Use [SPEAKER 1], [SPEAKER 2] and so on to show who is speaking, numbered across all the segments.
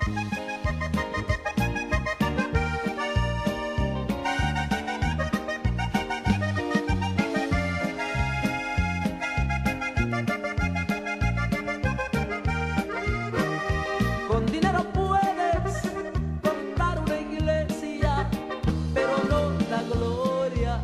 [SPEAKER 1] Con dinero puedes comprar una iglesia, pero no la gloria.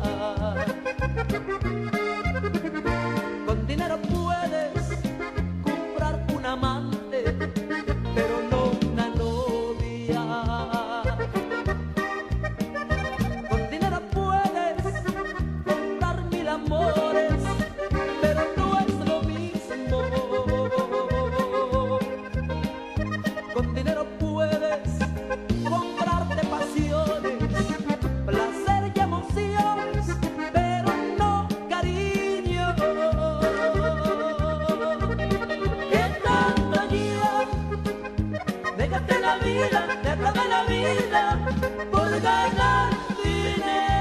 [SPEAKER 1] Con dinero puedes comprar un amante, pero no una novia. Con dinero puedes comprar 1000 amores, pero no es lo mismo. Con dinero puedes comprarte pasiones, placer y emociones, pero no cariño. ¿Qué tanto ya? Déjate la vida por ganar dinero.